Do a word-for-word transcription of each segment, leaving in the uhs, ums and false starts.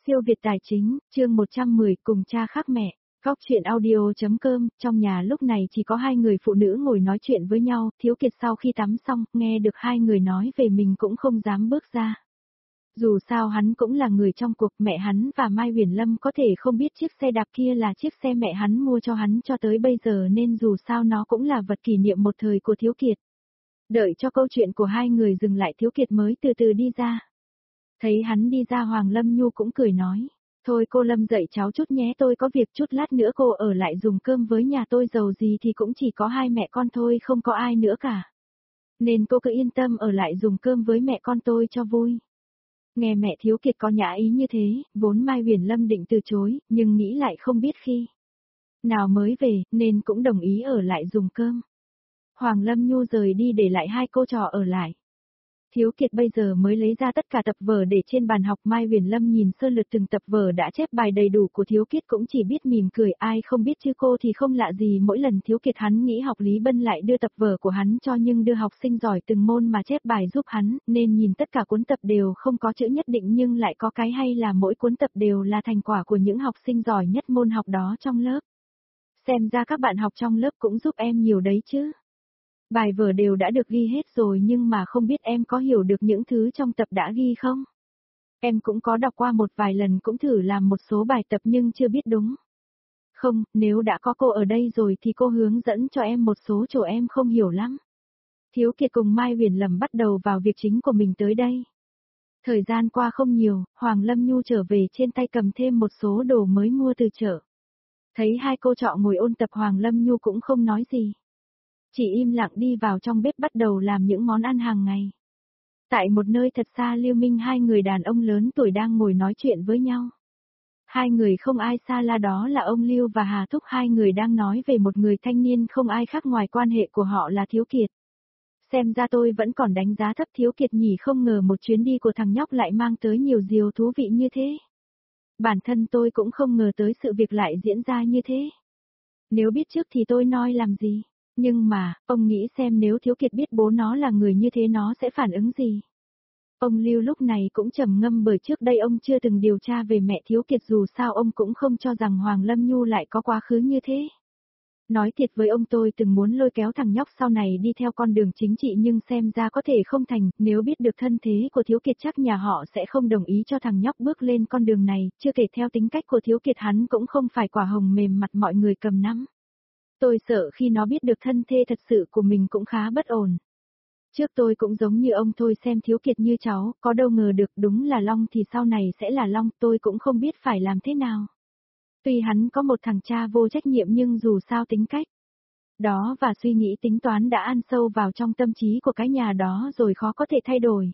Siêu Việt Tài Chính, chương một trăm mười cùng cha khác mẹ. Góc chuyện audio.com, trong nhà lúc này chỉ có hai người phụ nữ ngồi nói chuyện với nhau, Thiếu Kiệt sau khi tắm xong, nghe được hai người nói về mình cũng không dám bước ra. Dù sao hắn cũng là người trong cuộc, mẹ hắn và Mai Huyền Lâm có thể không biết chiếc xe đạp kia là chiếc xe mẹ hắn mua cho hắn cho tới bây giờ nên dù sao nó cũng là vật kỷ niệm một thời của Thiếu Kiệt. Đợi cho câu chuyện của hai người dừng lại Thiếu Kiệt mới từ từ đi ra. Thấy hắn đi ra Hoàng Lâm Nhu cũng cười nói, thôi cô Lâm dậy cháu chút nhé, tôi có việc chút lát nữa cô ở lại dùng cơm với nhà tôi, dầu gì thì cũng chỉ có hai mẹ con thôi, không có ai nữa cả. Nên cô cứ yên tâm ở lại dùng cơm với mẹ con tôi cho vui. Nghe mẹ Thiếu Kiệt có nhã ý như thế, vốn Mai Huyền Lâm định từ chối, nhưng nghĩ lại không biết khi nào mới về, nên cũng đồng ý ở lại dùng cơm. Hoàng Lâm Nhu rời đi để lại hai cô trò ở lại. Thiếu Kiệt bây giờ mới lấy ra tất cả tập vở để trên bàn học. Mai Huyền Lâm nhìn sơ lược từng tập vở đã chép bài đầy đủ của Thiếu Kiệt cũng chỉ biết mỉm cười, ai không biết chứ cô thì không lạ gì. Mỗi lần Thiếu Kiệt hắn nghĩ học Lý Bân lại đưa tập vở của hắn cho, nhưng đưa học sinh giỏi từng môn mà chép bài giúp hắn, nên nhìn tất cả cuốn tập đều không có chữ nhất định, nhưng lại có cái hay là mỗi cuốn tập đều là thành quả của những học sinh giỏi nhất môn học đó trong lớp. Xem ra các bạn học trong lớp cũng giúp em nhiều đấy chứ. Bài vở đều đã được ghi hết rồi nhưng mà không biết em có hiểu được những thứ trong tập đã ghi không? Em cũng có đọc qua một vài lần, cũng thử làm một số bài tập nhưng chưa biết đúng. Không, nếu đã có cô ở đây rồi thì cô hướng dẫn cho em một số chỗ em không hiểu lắm. Thiếu Kiệt cùng Mai Huyền Lâm bắt đầu vào việc chính của mình tới đây. Thời gian qua không nhiều, Hoàng Lâm Nhu trở về trên tay cầm thêm một số đồ mới mua từ chợ. Thấy hai cô trọ ngồi ôn tập, Hoàng Lâm Nhu cũng không nói gì. Chỉ im lặng đi vào trong bếp bắt đầu làm những món ăn hàng ngày. Tại một nơi thật xa Lưu Minh, hai người đàn ông lớn tuổi đang ngồi nói chuyện với nhau. Hai người không ai xa la đó là ông Lưu và Hà Thúc, hai người đang nói về một người thanh niên không ai khác ngoài quan hệ của họ là Thiếu Kiệt. Xem ra tôi vẫn còn đánh giá thấp Thiếu Kiệt nhỉ, không ngờ một chuyến đi của thằng nhóc lại mang tới nhiều điều thú vị như thế. Bản thân tôi cũng không ngờ tới sự việc lại diễn ra như thế. Nếu biết trước thì tôi nói làm gì. Nhưng mà, ông nghĩ xem nếu Thiếu Kiệt biết bố nó là người như thế nó sẽ phản ứng gì? Ông Lưu lúc này cũng trầm ngâm, bởi trước đây ông chưa từng điều tra về mẹ Thiếu Kiệt, dù sao ông cũng không cho rằng Hoàng Lâm Nhu lại có quá khứ như thế. Nói thiệt với ông, tôi từng muốn lôi kéo thằng nhóc sau này đi theo con đường chính trị nhưng xem ra có thể không thành, nếu biết được thân thế của Thiếu Kiệt chắc nhà họ sẽ không đồng ý cho thằng nhóc bước lên con đường này, chưa kể theo tính cách của Thiếu Kiệt hắn cũng không phải quả hồng mềm mặt mọi người cầm nắm. Tôi sợ khi nó biết được thân thế thật sự của mình cũng khá bất ổn. Trước tôi cũng giống như ông thôi, xem Thiếu Kiệt như cháu, có đâu ngờ được đúng là Long thì sau này sẽ là Long, tôi cũng không biết phải làm thế nào. Tuy hắn có một thằng cha vô trách nhiệm nhưng dù sao tính cách đó và suy nghĩ tính toán đã ăn sâu vào trong tâm trí của cái nhà đó rồi, khó có thể thay đổi.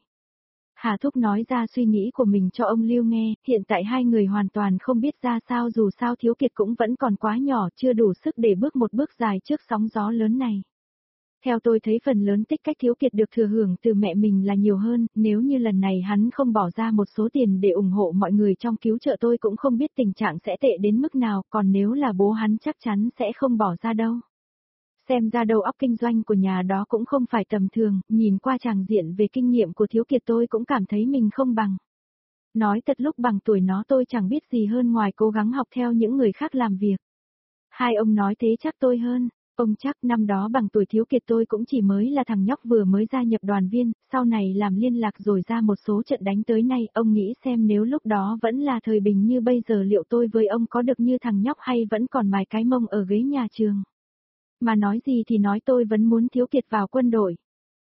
Hà Thúc nói ra suy nghĩ của mình cho ông Lưu nghe, hiện tại hai người hoàn toàn không biết ra sao, dù sao Thiếu Kiệt cũng vẫn còn quá nhỏ, chưa đủ sức để bước một bước dài trước sóng gió lớn này. Theo tôi thấy phần lớn tích cách Thiếu Kiệt được thừa hưởng từ mẹ mình là nhiều hơn, nếu như lần này hắn không bỏ ra một số tiền để ủng hộ mọi người trong cứu trợ tôi cũng không biết tình trạng sẽ tệ đến mức nào, còn nếu là bố hắn chắc chắn sẽ không bỏ ra đâu. Xem ra đầu óc kinh doanh của nhà đó cũng không phải tầm thường, nhìn qua tràng diện về kinh nghiệm của Thiếu Kiệt tôi cũng cảm thấy mình không bằng. Nói thật lúc bằng tuổi nó tôi chẳng biết gì hơn ngoài cố gắng học theo những người khác làm việc. Hai ông nói thế chắc tôi hơn, ông chắc năm đó bằng tuổi Thiếu Kiệt tôi cũng chỉ mới là thằng nhóc vừa mới gia nhập đoàn viên, sau này làm liên lạc rồi ra một số trận đánh tới nay, ông nghĩ xem nếu lúc đó vẫn là thời bình như bây giờ liệu tôi với ông có được như thằng nhóc hay vẫn còn mài cái mông ở ghế nhà trường. Mà nói gì thì nói, tôi vẫn muốn Thiếu Kiệt vào quân đội.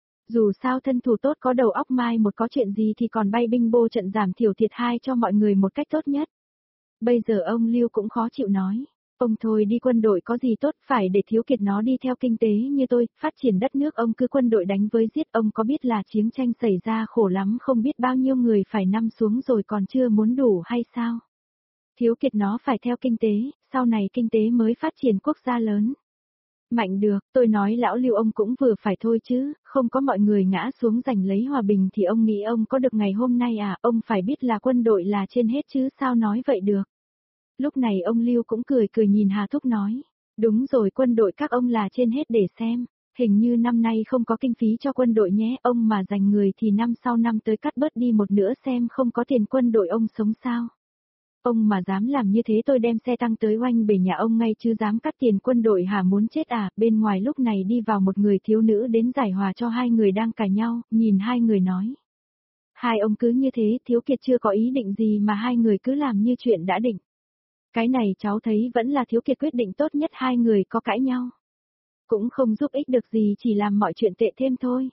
Dù sao thân thủ tốt có đầu óc, mai một có chuyện gì thì còn bay binh bô trận giảm thiểu thiệt hai cho mọi người một cách tốt nhất. Bây giờ ông Lưu cũng khó chịu nói, ông thôi đi quân đội có gì tốt, phải để Thiếu Kiệt nó đi theo kinh tế như tôi, phát triển đất nước, ông cứ quân đội đánh với giết, ông có biết là chiến tranh xảy ra khổ lắm, không biết bao nhiêu người phải nằm xuống rồi còn chưa muốn đủ hay sao? Thiếu Kiệt nó phải theo kinh tế, sau này kinh tế mới phát triển quốc gia lớn. Mạnh được, tôi nói lão Lưu ông cũng vừa phải thôi chứ, không có mọi người ngã xuống giành lấy hòa bình thì ông nghĩ ông có được ngày hôm nay à, ông phải biết là quân đội là trên hết chứ sao nói vậy được. Lúc này ông Lưu cũng cười cười nhìn Hà Thúc nói, đúng rồi, quân đội các ông là trên hết để xem, hình như năm nay không có kinh phí cho quân đội nhé, ông mà dành người thì năm sau năm tới cắt bớt đi một nửa xem, không có tiền quân đội ông sống sao. Ông mà dám làm như thế tôi đem xe tăng tới oanh bể nhà ông ngay chứ dám cắt tiền quân đội hả, muốn chết à. Bên ngoài lúc này đi vào một người thiếu nữ đến giải hòa cho hai người đang cãi nhau, nhìn hai người nói. Hai ông cứ như thế, Thiếu Kiệt chưa có ý định gì mà hai người cứ làm như chuyện đã định. Cái này cháu thấy vẫn là Thiếu Kiệt quyết định tốt nhất, hai người có cãi nhau. Cũng không giúp ích được gì, chỉ làm mọi chuyện tệ thêm thôi.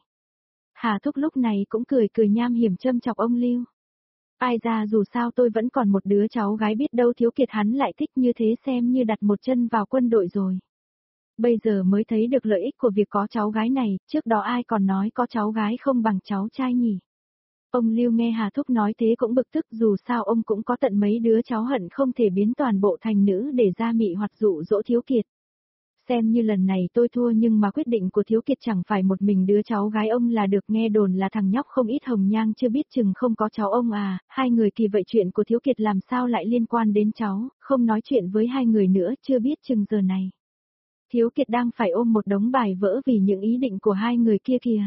Hà Thúc lúc này cũng cười cười nham hiểm châm chọc ông Lưu. Ai ra dù sao tôi vẫn còn một đứa cháu gái, biết đâu Thiếu Kiệt hắn lại thích như thế, xem như đặt một chân vào quân đội rồi. Bây giờ mới thấy được lợi ích của việc có cháu gái này, trước đó ai còn nói có cháu gái không bằng cháu trai nhỉ. Ông Lưu nghe Hà Thúc nói thế cũng bực tức, dù sao ông cũng có tận mấy đứa cháu, hận không thể biến toàn bộ thành nữ để ra mị hoặc dụ dỗ Thiếu Kiệt. Xem như lần này tôi thua, nhưng mà quyết định của Thiếu Kiệt chẳng phải một mình đứa cháu gái ông là được, nghe đồn là thằng nhóc không ít hồng nhang chưa biết chừng không có cháu ông à, hai người kỳ vậy chuyện của Thiếu Kiệt làm sao lại liên quan đến cháu, không nói chuyện với hai người nữa, chưa biết chừng giờ này. Thiếu Kiệt đang phải ôm một đống bài vỡ vì những ý định của hai người kia kìa.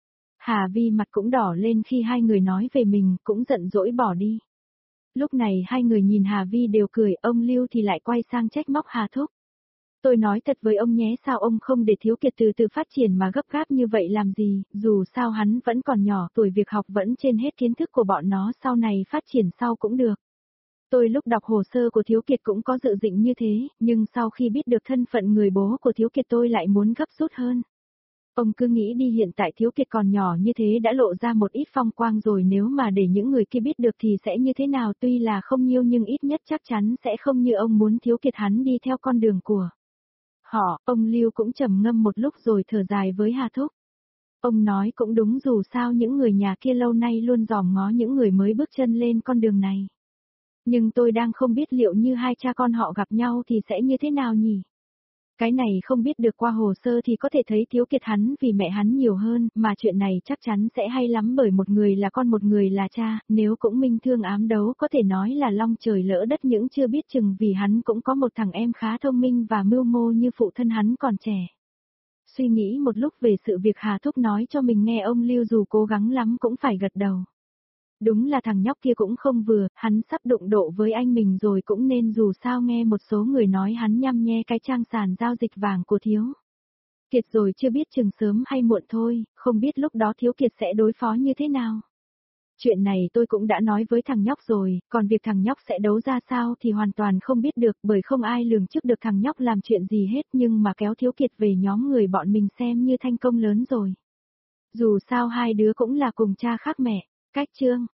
Hà Vi mặt cũng đỏ lên khi hai người nói về mình, cũng giận dỗi bỏ đi. Lúc này hai người nhìn Hà Vi đều cười, ông Lưu thì lại quay sang trách móc Hà Thúc. Tôi nói thật với ông nhé, sao ông không để Thiếu Kiệt từ từ phát triển mà gấp gáp như vậy làm gì, dù sao hắn vẫn còn nhỏ, tuổi việc học vẫn trên hết kiến thức của bọn nó, sau này phát triển sau cũng được. Tôi lúc đọc hồ sơ của Thiếu Kiệt cũng có dự định như thế, nhưng sau khi biết được thân phận người bố của Thiếu Kiệt tôi lại muốn gấp rút hơn. Ông cứ nghĩ đi, hiện tại Thiếu Kiệt còn nhỏ như thế đã lộ ra một ít phong quang rồi, nếu mà để những người kia biết được thì sẽ như thế nào, tuy là không nhiều nhưng ít nhất chắc chắn sẽ không như ông muốn Thiếu Kiệt hắn đi theo con đường của họ. Ông Lưu cũng trầm ngâm một lúc rồi thở dài với Hà Thúc. Ông nói cũng đúng, dù sao những người nhà kia lâu nay luôn dòm ngó những người mới bước chân lên con đường này. Nhưng tôi đang không biết liệu như hai cha con họ gặp nhau thì sẽ như thế nào nhỉ? Cái này không biết được, qua hồ sơ thì có thể thấy Thiếu Kiệt hắn vì mẹ hắn nhiều hơn, mà chuyện này chắc chắn sẽ hay lắm, bởi một người là con một người là cha, nếu cũng minh thương ám đấu có thể nói là long trời lỡ đất, những chưa biết chừng vì hắn cũng có một thằng em khá thông minh và mưu mô như phụ thân hắn còn trẻ. Suy nghĩ một lúc về sự việc, Hà Thúc nói cho mình nghe, ông Lưu dù cố gắng lắm cũng phải gật đầu. Đúng là thằng nhóc kia cũng không vừa, hắn sắp đụng độ với anh mình rồi cũng nên, dù sao nghe một số người nói hắn nhăm nhe cái trang sàn giao dịch vàng của Thiếu Kiệt rồi, chưa biết chừng sớm hay muộn thôi, không biết lúc đó Thiếu Kiệt sẽ đối phó như thế nào. Chuyện này tôi cũng đã nói với thằng nhóc rồi, còn việc thằng nhóc sẽ đấu ra sao thì hoàn toàn không biết được, bởi không ai lường trước được thằng nhóc làm chuyện gì hết, nhưng mà kéo Thiếu Kiệt về nhóm người bọn mình xem như thành công lớn rồi. Dù sao hai đứa cũng là cùng cha khác mẹ. Cách chương